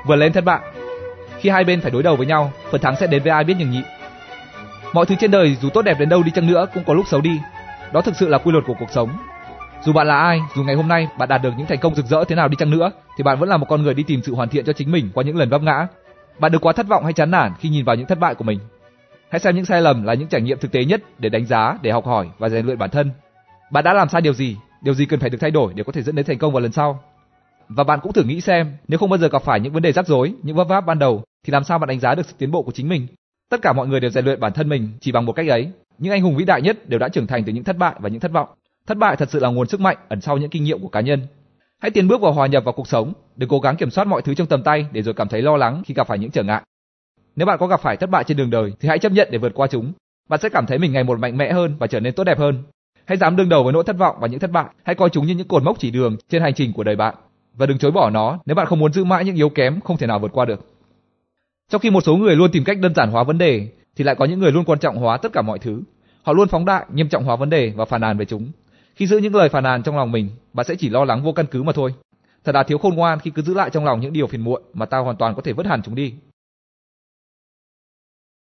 vừa lên thất bại. Khi hai bên phải đối đầu với nhau, phần thắng sẽ đến với ai biết nhường nhịn. Mọi thứ trên đời dù tốt đẹp đến đâu đi chăng nữa cũng có lúc xấu đi. Đó thực sự là quy luật của cuộc sống. Dù bạn là ai, dù ngày hôm nay bạn đạt được những thành công rực rỡ thế nào đi chăng nữa, thì bạn vẫn là một con người đi tìm sự hoàn thiện cho chính mình qua những lần vấp ngã. Bạn đừng quá thất vọng hay chán nản khi nhìn vào những thất bại của mình. Hãy xem những sai lầm là những trải nghiệm thực tế nhất để đánh giá, để học hỏi và rèn luyện bản thân. Bạn đã làm sai điều gì cần phải được thay đổi để có thể dẫn đến thành công vào lần sau. Và bạn cũng thử nghĩ xem, nếu không bao giờ gặp phải những vấn đề rắc rối, những vấp váp ban đầu, thì làm sao bạn đánh giá được sự tiến bộ của chính mình? Tất cả mọi người đều rèn luyện bản thân mình chỉ bằng một cách ấy. Những anh hùng vĩ đại nhất đều đã trưởng thành từ những thất bại và những thất vọng. Thất bại thật sự là nguồn sức mạnh ẩn sau những kinh nghiệm của cá nhân. Hãy tiến bước vào hòa nhập vào cuộc sống, đừng cố gắng kiểm soát mọi thứ trong tầm tay để rồi cảm thấy lo lắng khi gặp phải những trở ngại. Nếu bạn có gặp phải thất bại trên đường đời thì hãy chấp nhận để vượt qua chúng. Bạn sẽ cảm thấy mình ngày một mạnh mẽ hơn và trở nên tốt đẹp hơn. Hãy dám đương đầu với nỗi thất vọng và những thất bại. Hãy coi chúng như những cột mốc chỉ đường trên hành trình của đời bạn và đừng chối bỏ nó nếu bạn không muốn giữ mãi những yếu kém không thể nào vượt qua được. Trong khi một số người luôn tìm cách đơn giản hóa vấn đề, thì lại có những người luôn quan trọng hóa tất cả mọi thứ. Họ luôn phóng đại, nghiêm trọng hóa vấn đề và phàn nàn về chúng. Khi giữ những lời phàn nàn trong lòng mình, bạn sẽ chỉ lo lắng vô căn cứ mà thôi. Thật là thiếu khôn ngoan khi cứ giữ lại trong lòng những điều phiền muộn mà ta hoàn toàn có thể vứt hẳn chúng đi.